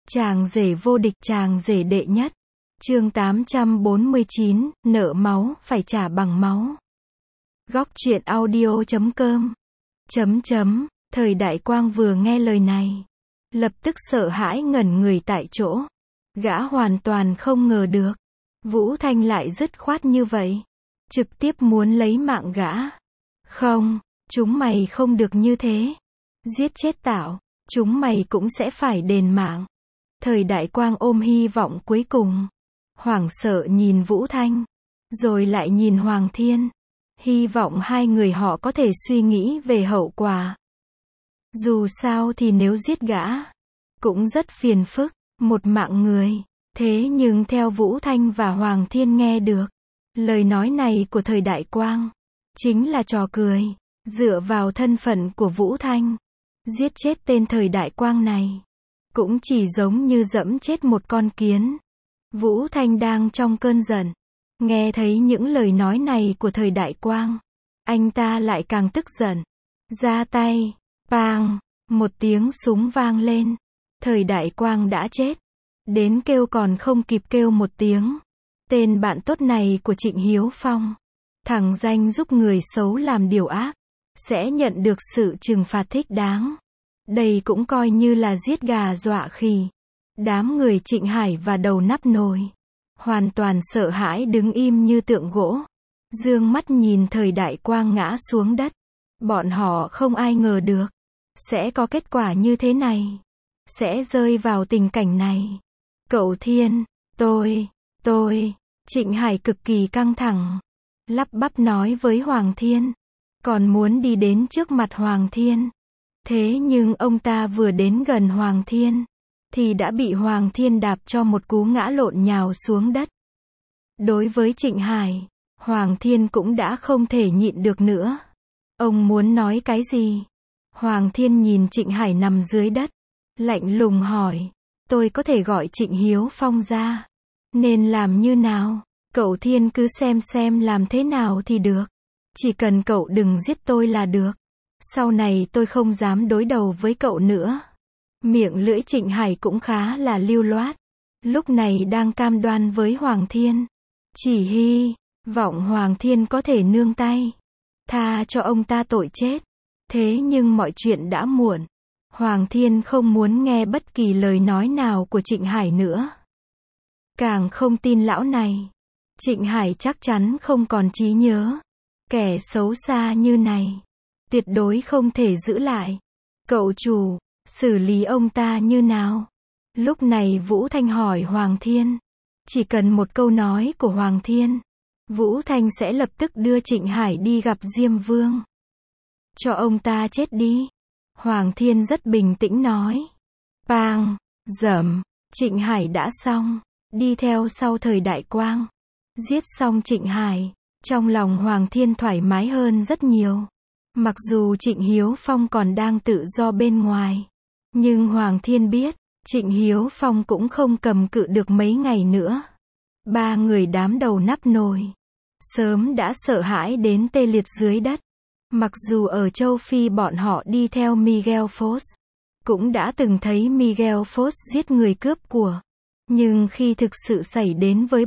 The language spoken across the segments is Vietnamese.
Chàng rể vô địch, chàng rể đệ nhất. Chương 849, nợ máu, phải trả bằng máu. Góc truyện audio.com. Thời Đại Quang vừa nghe lời này, lập tức sợ hãi ngẩn người tại chỗ. Gã hoàn toàn không ngờ được, Vũ Thanh lại dứt khoát như vậy, trực tiếp muốn lấy mạng gã. Không, chúng mày không được như thế. Giết chết tao, chúng mày cũng sẽ phải đền mạng. Thời Đại Quang ôm hy vọng cuối cùng, hoảng sợ nhìn Vũ Thanh, rồi lại nhìn Hoàng Thiên, hy vọng hai người họ có thể suy nghĩ về hậu quả. Dù sao thì nếu giết gã, cũng rất phiền phức, một mạng người. Thế nhưng theo Vũ Thanh và Hoàng Thiên nghe được, lời nói này của Thời Đại Quang, chính là trò cười. Dựa vào thân phận của Vũ Thanh, giết chết tên Thời Đại Quang này, cũng chỉ giống như dẫm chết một con kiến. Vũ Thanh đang trong cơn giận, nghe thấy những lời nói này của Thời Đại Quang, anh ta lại càng tức giận. Ra tay, bang, một tiếng súng vang lên. Thời Đại Quang đã chết, đến kêu còn không kịp kêu một tiếng. Tên bạn tốt này của Trịnh Hiếu Phong, thẳng danh giúp người xấu làm điều ác, sẽ nhận được sự trừng phạt thích đáng. Đây cũng coi như là giết gà dọa khỉ. Đám người Trịnh Hải và Đầu Nắp Nồi hoàn toàn sợ hãi đứng im như tượng gỗ, dương mắt nhìn Thời Đại Quang ngã xuống đất. Bọn họ không ai ngờ được sẽ có kết quả như thế này, sẽ rơi vào tình cảnh này. Cậu Thiên, tôi, Trịnh Hải cực kỳ căng thẳng, lắp bắp nói với Hoàng Thiên, còn muốn đi đến trước mặt Hoàng Thiên. Thế nhưng ông ta vừa đến gần Hoàng Thiên, thì đã bị Hoàng Thiên đạp cho một cú ngã lộn nhào xuống đất. Đối với Trịnh Hải, Hoàng Thiên cũng đã không thể nhịn được nữa. Ông muốn nói cái gì? Hoàng Thiên nhìn Trịnh Hải nằm dưới đất, lạnh lùng hỏi, tôi có thể gọi Trịnh Hiếu Phong ra, nên làm như nào? Cậu Thiên cứ xem làm thế nào thì được. Chỉ cần cậu đừng giết tôi là được. Sau này tôi không dám đối đầu với cậu nữa. Miệng lưỡi Trịnh Hải cũng khá là lưu loát. Lúc này đang cam đoan với Hoàng Thiên. Chỉ hy vọng Hoàng Thiên có thể nương tay, tha cho ông ta tội chết. Thế nhưng mọi chuyện đã muộn. Hoàng Thiên không muốn nghe bất kỳ lời nói nào của Trịnh Hải nữa. Càng không tin lão này. Trịnh Hải chắc chắn không còn trí nhớ. Kẻ xấu xa như này, tuyệt đối không thể giữ lại. Cậu chủ, xử lý ông ta như nào? Lúc này Vũ Thanh hỏi Hoàng Thiên. Chỉ cần một câu nói của Hoàng Thiên, Vũ Thanh sẽ lập tức đưa Trịnh Hải đi gặp Diêm Vương. Cho ông ta chết đi. Hoàng Thiên rất bình tĩnh nói. Bang, dầm, Trịnh Hải đã xong, đi theo sau Thời Đại Quang. Giết xong Trịnh Hải, trong lòng Hoàng Thiên thoải mái hơn rất nhiều. Mặc dù Trịnh Hiếu Phong còn đang tự do bên ngoài, nhưng Hoàng Thiên biết, Trịnh Hiếu Phong cũng không cầm cự được mấy ngày nữa. Ba người đám Đầu Nắp Nồi sớm đã sợ hãi đến tê liệt dưới đất. Mặc dù ở châu Phi bọn họ đi theo Miguel Fox, cũng đã từng thấy Miguel Fox giết người cướp của, nhưng khi thực sự xảy đến với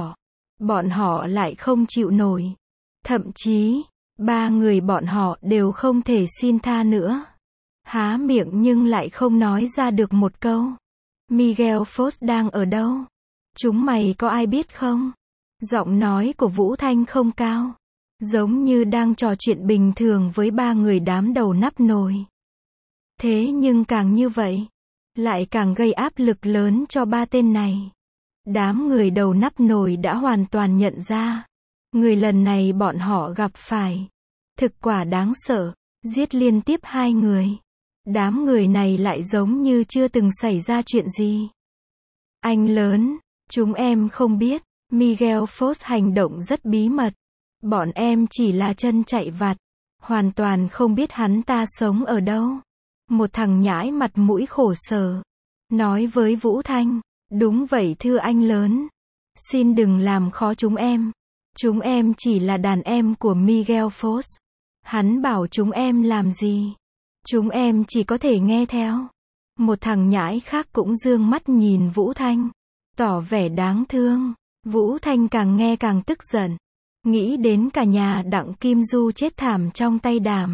bọn họ lại không chịu nổi. Thậm chí, ba người bọn họ đều không thể xin tha nữa. Há miệng nhưng lại không nói ra được một câu. Miguel Fox đang ở đâu? Chúng mày có ai biết không? Giọng nói của Vũ Thanh không cao, giống như đang trò chuyện bình thường với ba người đám Đầu Nắp Nồi. Thế nhưng càng như vậy, lại càng gây áp lực lớn cho ba tên này. Đám người Đầu Nắp Nồi đã hoàn toàn nhận ra, người lần này bọn họ gặp phải thực quả đáng sợ, giết liên tiếp hai người. Đám người này lại giống như chưa từng xảy ra chuyện gì. Anh lớn, chúng em không biết, Miguel Fox hành động rất bí mật. Bọn em chỉ là chân chạy vặt, hoàn toàn không biết hắn ta sống ở đâu. Một thằng nhãi mặt mũi khổ sở, nói với Vũ Thanh. Đúng vậy thưa anh lớn. Xin đừng làm khó chúng em. Chúng em chỉ là đàn em của Miguel Fox. Hắn bảo chúng em làm gì, chúng em chỉ có thể nghe theo. Một thằng nhãi khác cũng dương mắt nhìn Vũ Thanh, tỏ vẻ đáng thương. Vũ Thanh càng nghe càng tức giận, nghĩ đến cả nhà Đặng Kim Du chết thảm trong tay Đàm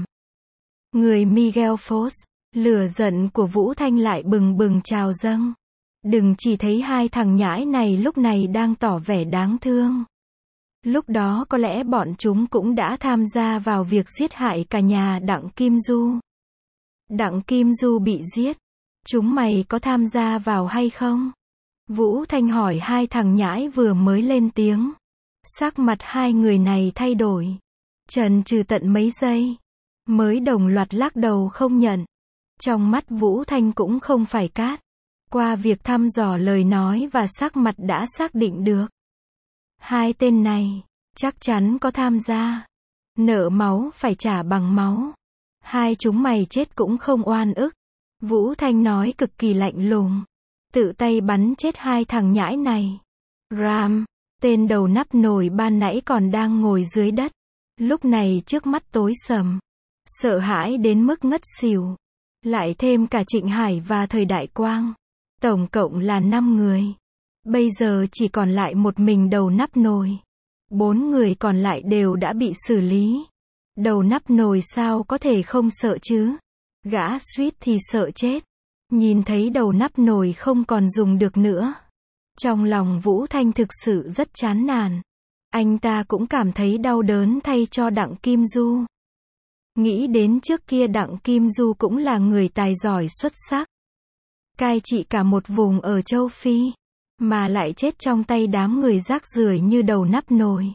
người Miguel Foss. Lửa giận của Vũ Thanh lại bừng bừng trào dâng. Đừng chỉ thấy hai thằng nhãi này lúc này đang tỏ vẻ đáng thương. Lúc đó có lẽ bọn chúng cũng đã tham gia vào việc giết hại cả nhà Đặng Kim Du. Đặng Kim Du bị giết, chúng mày có tham gia vào hay không? Vũ Thanh hỏi hai thằng nhãi vừa mới lên tiếng. Sắc mặt hai người này thay đổi, chần chừ tận mấy giây, mới đồng loạt lắc đầu không nhận. Trong mắt Vũ Thanh cũng không phải cát. Qua việc thăm dò lời nói và sắc mặt đã xác định được. Hai tên này, chắc chắn có tham gia. Nợ máu phải trả bằng máu. Hai chúng mày chết cũng không oan ức. Vũ Thanh nói cực kỳ lạnh lùng. Tự tay bắn chết hai thằng nhãi này. Ram, tên đầu nắp nồi ban nãy còn đang ngồi dưới đất. Lúc này trước mắt tối sầm. Sợ hãi đến mức ngất xỉu. Lại thêm cả Trịnh Hải và Thời Đại Quang. Tổng cộng là 5 người. Bây giờ chỉ còn lại một mình đầu nắp nồi. 4 người còn lại đều đã bị xử lý. Đầu nắp nồi sao có thể không sợ chứ? Gã suýt thì sợ chết. Nhìn thấy đầu nắp nồi không còn dùng được nữa. Trong lòng Vũ Thanh thực sự rất chán nản. Anh ta cũng cảm thấy đau đớn thay cho Đặng Kim Du. Nghĩ đến trước kia Đặng Kim Du cũng là người tài giỏi xuất sắc. Cai trị cả một vùng ở châu Phi. Mà lại chết trong tay đám người rác rưởi như đầu nắp nồi.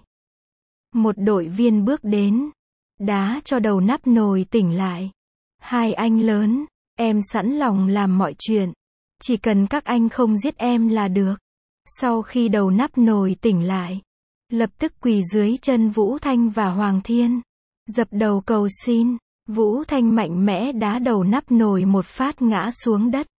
Một đội viên bước đến. Đá cho đầu nắp nồi tỉnh lại. Hai anh lớn, em sẵn lòng làm mọi chuyện. Chỉ cần các anh không giết em là được. Sau khi đầu nắp nồi tỉnh lại, lập tức quỳ dưới chân Vũ Thanh và Hoàng Thiên. Dập đầu cầu xin. Vũ Thanh mạnh mẽ đá đầu nắp nồi một phát ngã xuống đất.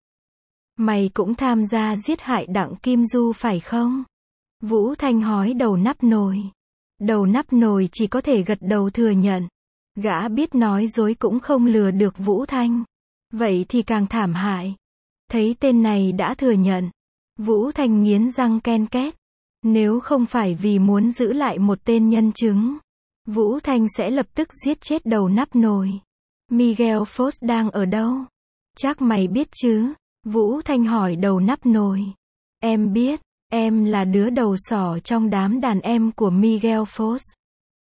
Mày cũng tham gia giết hại Đặng Kim Du phải không? Vũ Thanh hỏi đầu nắp nồi. Đầu nắp nồi chỉ có thể gật đầu thừa nhận. Gã biết nói dối cũng không lừa được Vũ Thanh. Vậy thì càng thảm hại. Thấy tên này đã thừa nhận. Vũ Thanh nghiến răng ken két. Nếu không phải vì muốn giữ lại một tên nhân chứng, Vũ Thanh sẽ lập tức giết chết đầu nắp nồi. Miguel Foss đang ở đâu? Chắc mày biết chứ? Vũ Thanh hỏi đầu nắp nồi. Em biết, em là đứa đầu sỏ trong đám đàn em của Miguel Foss.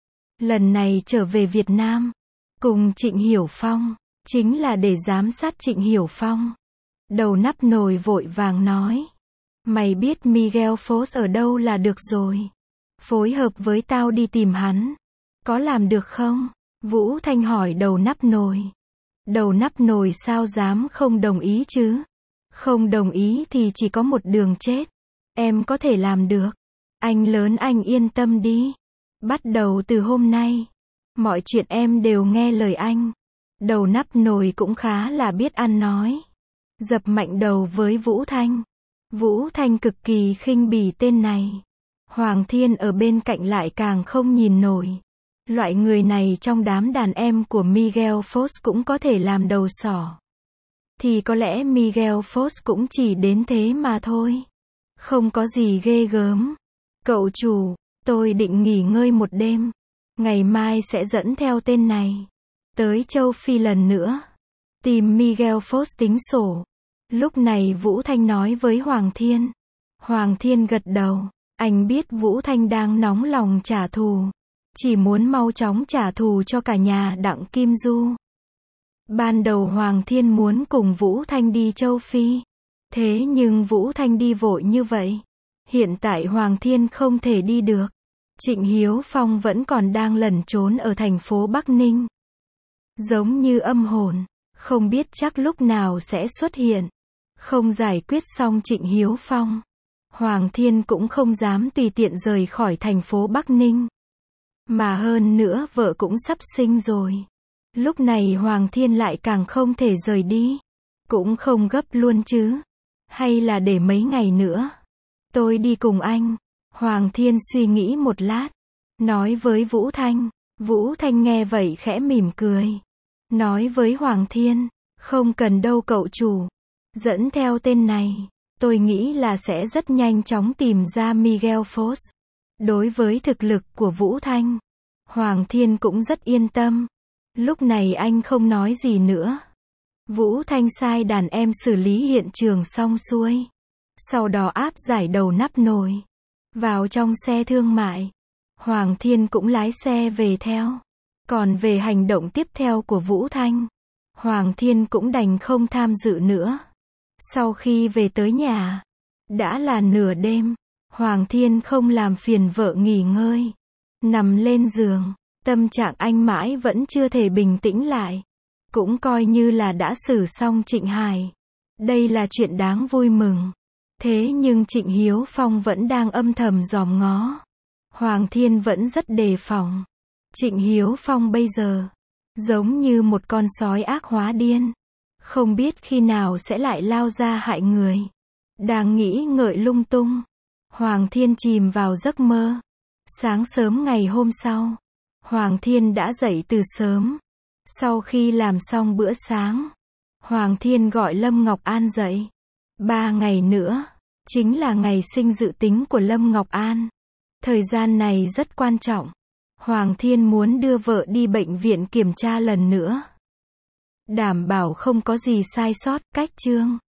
Lần này trở về Việt Nam, cùng Trịnh Hiểu Phong, chính là để giám sát Trịnh Hiểu Phong. Đầu nắp nồi vội vàng nói. Mày biết Miguel Foss ở đâu là được rồi. Phối hợp với tao đi tìm hắn. Có làm được không? Vũ Thanh hỏi đầu nắp nồi. Đầu nắp nồi sao dám không đồng ý chứ? Không đồng ý thì chỉ có một đường chết. Em có thể làm được. Anh lớn anh yên tâm đi. Bắt đầu từ hôm nay, mọi chuyện em đều nghe lời anh. Đầu nắp nồi cũng khá là biết ăn nói. Dập mạnh đầu với Vũ Thanh. Vũ Thanh cực kỳ khinh bỉ tên này. Hoàng Thiên ở bên cạnh lại càng không nhìn nổi. Loại người này trong đám đàn em của Miguel Foss cũng có thể làm đầu sỏ. Thì có lẽ Miguel Foss cũng chỉ đến thế mà thôi. Không có gì ghê gớm. Cậu chủ, tôi định nghỉ ngơi một đêm. Ngày mai sẽ dẫn theo tên này tới châu Phi lần nữa. Tìm Miguel Foss tính sổ. Lúc này Vũ Thanh nói với Hoàng Thiên. Hoàng Thiên gật đầu. Anh biết Vũ Thanh đang nóng lòng trả thù. Chỉ muốn mau chóng trả thù cho cả nhà Đặng Kim Du. Ban đầu Hoàng Thiên muốn cùng Vũ Thanh đi châu Phi. Thế nhưng Vũ Thanh đi vội như vậy. Hiện tại Hoàng Thiên không thể đi được. Trịnh Hiếu Phong vẫn còn đang lẩn trốn ở thành phố Bắc Ninh. Giống như âm hồn, không biết chắc lúc nào sẽ xuất hiện. Không giải quyết xong Trịnh Hiếu Phong, Hoàng Thiên cũng không dám tùy tiện rời khỏi thành phố Bắc Ninh. Mà hơn nữa vợ cũng sắp sinh rồi. Lúc này Hoàng Thiên lại càng không thể rời đi. Cũng không gấp luôn chứ. Hay là để mấy ngày nữa. Tôi đi cùng anh. Hoàng Thiên suy nghĩ một lát. Nói với Vũ Thanh. Vũ Thanh nghe vậy khẽ mỉm cười. Nói với Hoàng Thiên. Không cần đâu cậu chủ. Dẫn theo tên này, tôi nghĩ là sẽ rất nhanh chóng tìm ra Miguel Fox. Đối với thực lực của Vũ Thanh, Hoàng Thiên cũng rất yên tâm. Lúc này anh không nói gì nữa. Vũ Thanh sai đàn em xử lý hiện trường xong xuôi. Sau đó áp giải đầu nắp nồi vào trong xe thương mại. Hoàng Thiên cũng lái xe về theo. Còn về hành động tiếp theo của Vũ Thanh, Hoàng Thiên cũng đành không tham dự nữa. Sau khi về tới nhà, đã là nửa đêm, Hoàng Thiên không làm phiền vợ nghỉ ngơi. Nằm lên giường, tâm trạng anh mãi vẫn chưa thể bình tĩnh lại. Cũng coi như là đã xử xong Trịnh Hải. Đây là chuyện đáng vui mừng. Thế nhưng Trịnh Hiếu Phong vẫn đang âm thầm dòm ngó. Hoàng Thiên vẫn rất đề phòng. Trịnh Hiếu Phong bây giờ giống như một con sói ác hóa điên, không biết khi nào sẽ lại lao ra hại người. Đang nghĩ ngợi lung tung, Hoàng Thiên chìm vào giấc mơ. Sáng sớm ngày hôm sau, Hoàng Thiên đã dậy từ sớm. Sau khi làm xong bữa sáng, Hoàng Thiên gọi Lâm Ngọc An dậy. 3 ngày nữa chính là ngày sinh dự tính của Lâm Ngọc An. Thời gian này rất quan trọng. Hoàng Thiên muốn đưa vợ đi bệnh viện kiểm tra lần nữa, đảm bảo không có gì sai sót. Cách chương